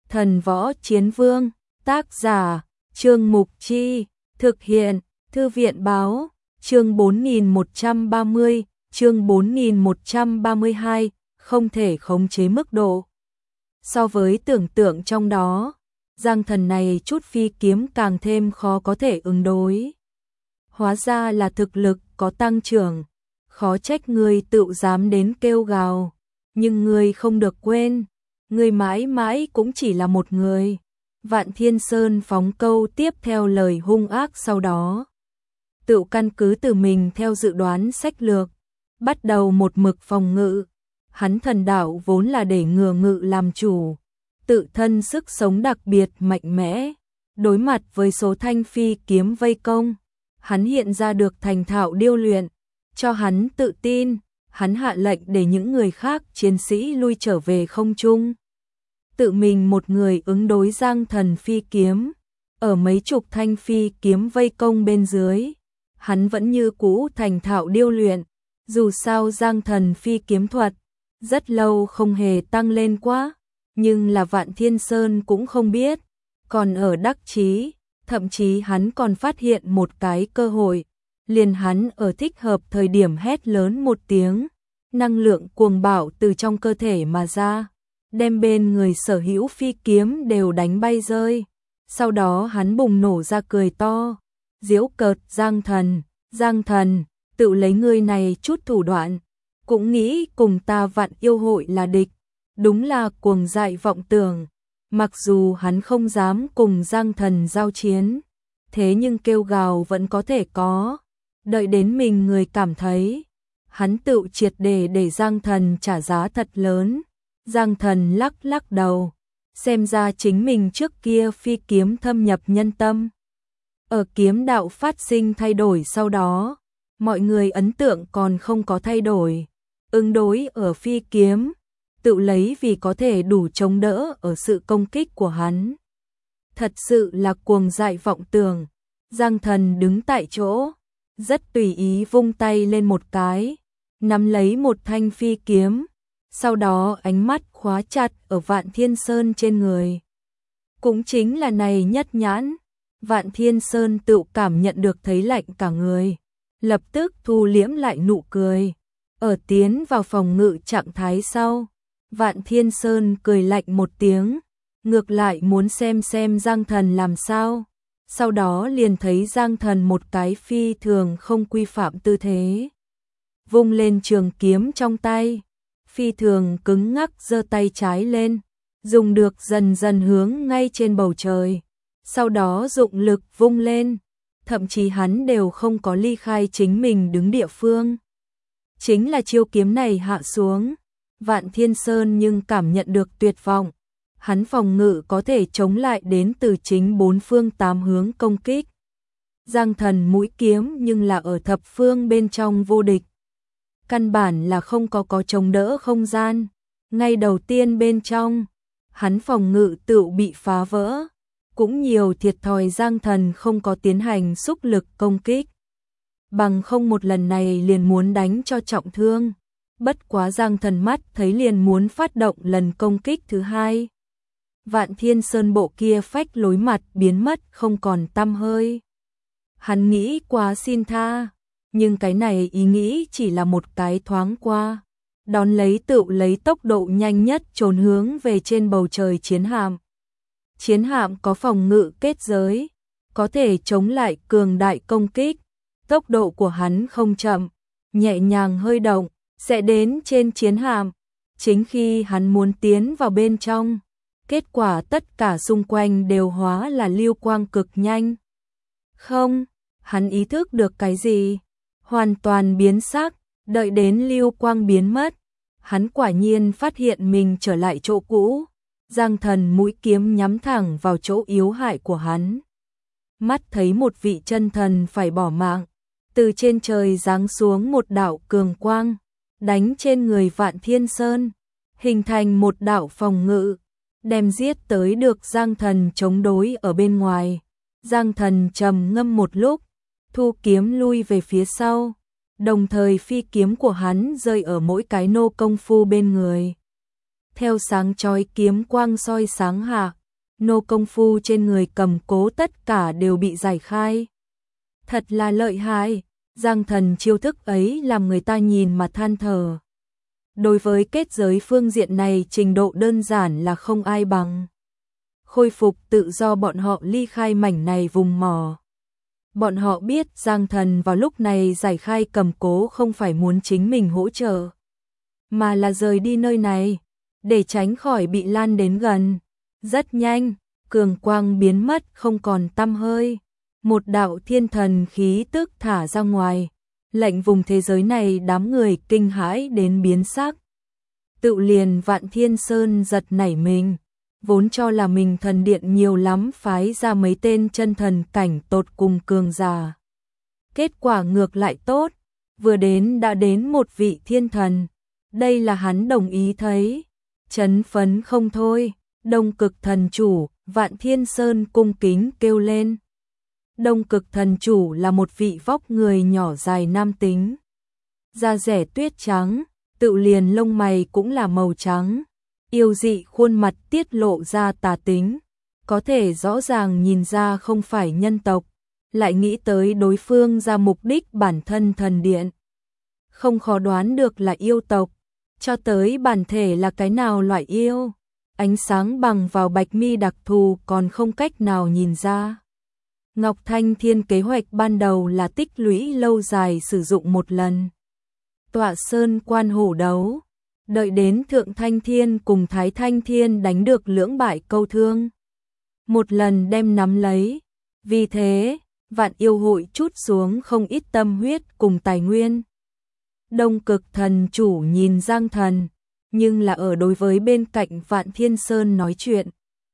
Thần Võ Chiến Vương, tác giả, Trương Mục Chi, thực hiện, Thư viện Báo, chương 4130, chương 4132, không thể khống chế mức độ. So với tưởng tượng trong đó, Giang Thần này chút phi kiếm càng thêm khó có thể ứng đối. Hóa ra là thực lực có tăng trưởng, khó trách ngươi tự dám đến kêu gào, nhưng ngươi không được quên, ngươi mãi mãi cũng chỉ là một người. Vạn Thiên Sơn phóng câu tiếp theo lời hung ác sau đó. Tự căn cứ từ mình theo dự đoán sách lược, bắt đầu một mực phòng ngự. Hắn thần đạo vốn là để ngừa ngự làm chủ, tự thân sức sống đặc biệt mạnh mẽ. Đối mặt với số thanh phi kiếm vây công, hắn hiện ra được thành thạo điêu luyện, cho hắn tự tin. Hắn hạ lệnh để những người khác chiến sĩ lui trở về không trung, tự mình một người ứng đối Giang Thần phi kiếm. Ở mấy chục thanh phi kiếm vây công bên dưới, hắn vẫn như cũ thành thạo điêu luyện. Dù sao Giang Thần phi kiếm thuật rất lâu không hề tăng lên quá, nhưng là Vạn Thiên Sơn cũng không biết, còn ở đắc chí, thậm chí hắn còn phát hiện một cái cơ hội, liền hắn ở thích hợp thời điểm hét lớn một tiếng, năng lượng cuồng bạo từ trong cơ thể mà ra, đem bên người sở hữu phi kiếm đều đánh bay rơi. Sau đó hắn bùng nổ ra cười to, giễu cợt Giang Thần, tự lấy ngươi này chút thủ đoạn, cũng nghĩ cùng ta Vạn Yêu hội là địch, đúng là cuồng dại vọng tưởng. Mặc dù hắn không dám cùng Giang Thần giao chiến, thế nhưng kêu gào vẫn có thể có, đợi đến mình người cảm thấy, hắn tự triệt để Giang Thần trả giá thật lớn. Giang Thần lắc lắc đầu, xem ra chính mình trước kia phi kiếm thâm nhập nhân tâm. Ở kiếm đạo phát sinh thay đổi sau đó, mọi người ấn tượng còn không có thay đổi. Ứng đối ở phi kiếm, tự lấy vì có thể đủ chống đỡ ở sự công kích của hắn. Thật sự là cuồng dại vọng tưởng. Giang Thần đứng tại chỗ, rất tùy ý vung tay lên một cái, nắm lấy một thanh phi kiếm, sau đó ánh mắt khóa chặt ở Vạn Thiên Sơn trên người. Cũng chính là này nhất nhãn, Vạn Thiên Sơn tự cảm nhận được thấy lạnh cả người, lập tức thu liễm lại nụ cười. Ở tiến vào phòng ngự trạng thái sau, Vạn Thiên Sơn cười lạnh một tiếng, ngược lại muốn xem Giang Thần làm sao. Sau đó liền thấy Giang Thần một cái phi thường không quy phạm tư thế, vung lên trường kiếm trong tay, phi thường cứng ngắc giơ tay trái lên, dùng được dần dần hướng ngay trên bầu trời, sau đó dụng lực vung lên, thậm chí hắn đều không có ly khai chính mình đứng địa phương. Chính là chiêu kiếm này hạ xuống, Vạn Thiên Sơn nhưng cảm nhận được tuyệt vọng. Hắn phòng ngự có thể chống lại đến từ chính bốn phương tám hướng công kích. Giang Thần mũi kiếm nhưng là ở thập phương bên trong vô địch. Căn bản là không có chống đỡ không gian. Ngay đầu tiên bên trong, hắn phòng ngự tự bị phá vỡ. Cũng nhiều thiệt thòi Giang Thần không có tiến hành xúc lực công kích. Bằng không một lần này liền muốn đánh cho trọng thương. Bất quá Giang Thần mắt thấy liền muốn phát động lần công kích thứ hai. Vạn Thiên Sơn bộ kia phách lối mặt biến mất không còn tăm hơi. Hắn nghĩ quá xin tha, nhưng cái này ý nghĩ chỉ là một cái thoáng qua. Đón lấy tự lấy tốc độ nhanh nhất trốn hướng về trên bầu trời chiến hạm. Chiến hạm có phòng ngự kết giới, có thể chống lại cường đại công kích. Tốc độ của hắn không chậm, nhẹ nhàng hơi động, sẽ đến trên chiến hạm. Chính khi hắn muốn tiến vào bên trong, kết quả tất cả xung quanh đều hóa là lưu quang cực nhanh. Không, hắn ý thức được cái gì? Hoàn toàn biến sắc, đợi đến lưu quang biến mất. Hắn quả nhiên phát hiện mình trở lại chỗ cũ. Giang Thần mũi kiếm nhắm thẳng vào chỗ yếu hại của hắn. Mắt thấy một vị chân thần phải bỏ mạng. Từ trên trời giáng xuống một đạo cường quang, đánh trên người Vạn Thiên Sơn, hình thành một đạo phòng ngự, đem giết tới được Giang Thần chống đối ở bên ngoài. Giang Thần trầm ngâm một lúc, thu kiếm lui về phía sau, đồng thời phi kiếm của hắn rơi ở mỗi cái nô công phu bên người. theo sáng chói kiếm quang soi sáng hạ, nô công phu trên người cầm cố tất cả đều bị giải khai. Thật là lợi hại, Giang Thần chiêu thức ấy làm người ta nhìn mà than thở. Đối với kết giới phương diện này trình độ đơn giản là không ai bằng. Khôi phục tự do bọn họ ly khai mảnh này vùng mỏ. Bọn họ biết Giang Thần vào lúc này giải khai cầm cố không phải muốn chính mình hỗ trợ, mà là rời đi nơi này, để tránh khỏi bị lan đến gần. Rất nhanh, cường quang biến mất không còn tăm hơi. Một đạo thiên thần khí tức thả ra ngoài, lệnh vùng thế giới này đám người kinh hãi đến biến sắc. Tự liền Vạn Thiên Sơn giật nảy mình, vốn cho là mình thần điện nhiều lắm phái ra mấy tên chân thần cảnh tột cùng cường giả. Kết quả ngược lại tốt, vừa đến đã đến một vị thiên thần, đây là hắn đồng ý thấy, chấn phấn không thôi. Đông Cực Thần Chủ, Vạn Thiên Sơn cung kính kêu lên. Đông Cực Thần Chủ là một vị vóc người nhỏ dài nam tính, da rẻ tuyết trắng, tự liền lông mày cũng là màu trắng, yêu dị khuôn mặt tiết lộ ra tà tính, có thể rõ ràng nhìn ra không phải nhân tộc, lại nghĩ tới đối phương ra mục đích bản thân thần điện. Không khó đoán được là yêu tộc, cho tới bản thể là cái nào loại yêu, ánh sáng bằng vào bạch mi đặc thù còn không cách nào nhìn ra. Ngọc Thanh Thiên kế hoạch ban đầu là tích lũy lâu dài sử dụng một lần. Tọa sơn quan hổ đấu, đợi đến Thượng Thanh Thiên cùng Thái Thanh Thiên đánh được lưỡng bại câu thương, một lần đem nắm lấy. Vì thế, Vạn Yêu hội trút xuống không ít tâm huyết cùng tài nguyên. Đông Cực Thần Chủ nhìn Giang Thần, nhưng là ở đối với bên cạnh Vạn Thiên Sơn nói chuyện.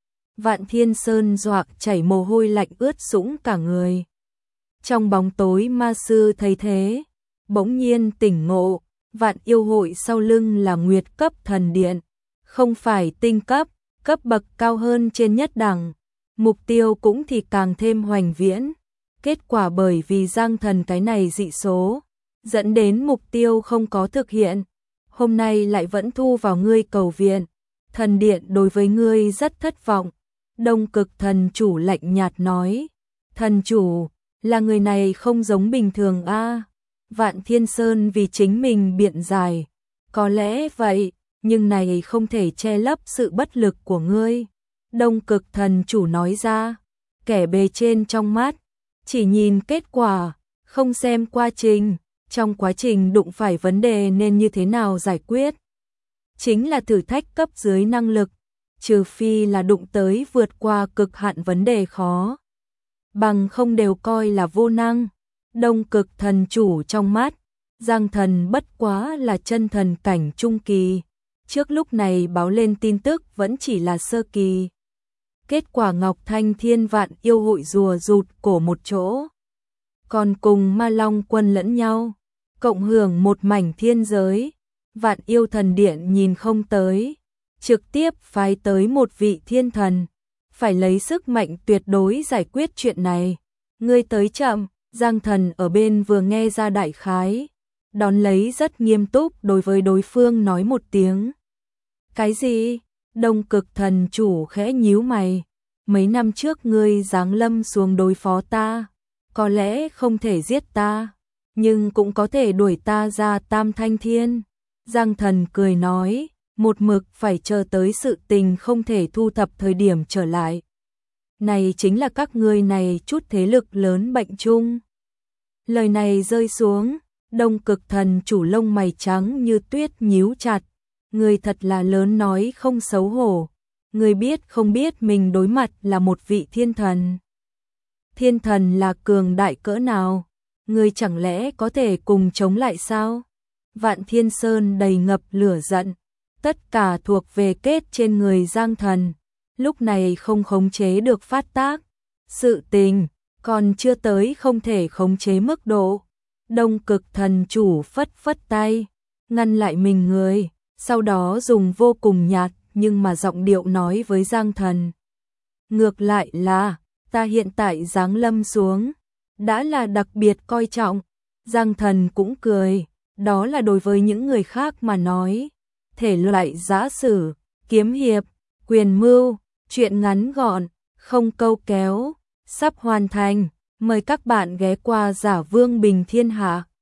Vạn Thiên Sơn dọa chảy mồ hôi lạnh ướt sũng cả người. Trong bóng tối ma sư thấy thế, bỗng nhiên tỉnh ngộ, Vạn Yêu hội sau lưng là Nguyệt cấp thần điện, không phải tinh cấp, cấp bậc cao hơn trên nhất đẳng, mục tiêu cũng thì càng thêm hoành viễn. Kết quả bởi vì Giang Thần cái này dị số, dẫn đến mục tiêu không có thực hiện. Hôm nay lại vẫn thu vào ngươi cầu viện, thần điện đối với ngươi rất thất vọng. Đông Cực Thần Chủ lạnh nhạt nói, thần chủ, là người này không giống bình thường a. Vạn Thiên Sơn vì chính mình biện giải, có lẽ vậy, nhưng này không thể che lấp sự bất lực của ngươi. Đông Cực Thần Chủ nói ra, kẻ bề trên trong mắt, chỉ nhìn kết quả, không xem quá trình. Trong quá trình đụng phải vấn đề nên như thế nào giải quyết, chính là thử thách cấp dưới năng lực, trừ phi là đụng tới vượt qua cực hạn vấn đề khó, bằng không đều coi là vô năng. Đông Cực Thần Chủ trong mắt, Giang Thần bất quá là chân thần cảnh trung kỳ, trước lúc này báo lên tin tức vẫn chỉ là sơ kỳ. Kết quả Ngọc Thanh Thiên Vạn Yêu hội rùa rụt cổ một chỗ, còn cùng Ma Long quân lẫn nhau, cộng hưởng một mảnh thiên giới. Vạn Yêu thần điện nhìn không tới, trực tiếp phái tới một vị thiên thần, phải lấy sức mạnh tuyệt đối giải quyết chuyện này. Ngươi tới chậm. Giang Thần ở bên vừa nghe ra đại khái, đón lấy rất nghiêm túc đối với đối phương nói một tiếng. Cái gì? Đông Cực Thần Chủ khẽ nhíu mày, mấy năm trước ngươi giáng lâm xuống đối phó ta, có lẽ không thể giết ta, nhưng cũng có thể đuổi ta ra Tam Thanh Thiên. Giang Thần cười nói, một mực phải chờ tới sự tình không thể thu thập thời điểm trở lại. Này chính là các ngươi này chút thế lực lớn bệnh chung. Lời này rơi xuống, Đông Cực Thần Chủ lông mày trắng như tuyết nhíu chặt. Người thật là lớn nói không xấu hổ. Người biết không biết mình đối mặt là một vị thiên thần. Thiên thần là cường đại cỡ nào? Người chẳng lẽ có thể cùng chống lại sao? Vạn Thiên Sơn đầy ngập lửa giận. Tất cả thuộc về kết trên người Giang Thần. Lúc này không khống chế được phát tác. Sự tình còn chưa tới không thể khống chế mức độ. Đông Cực Thần Chủ phất phất tay, ngăn lại mình người, sau đó dùng vô cùng nhạt nhưng mà giọng điệu nói với Giang Thần. Ngược lại là, ta hiện tại giáng lâm xuống, đã là đặc biệt coi trọng. Giang Thần cũng cười, đó là đối với những người khác mà nói. Thể loại giã sử, kiếm hiệp, quyền mưu, truyện ngắn gọn, không câu kéo, sắp hoàn thành. Mời các bạn ghé qua Giả Vương Bình Thiên Hạ.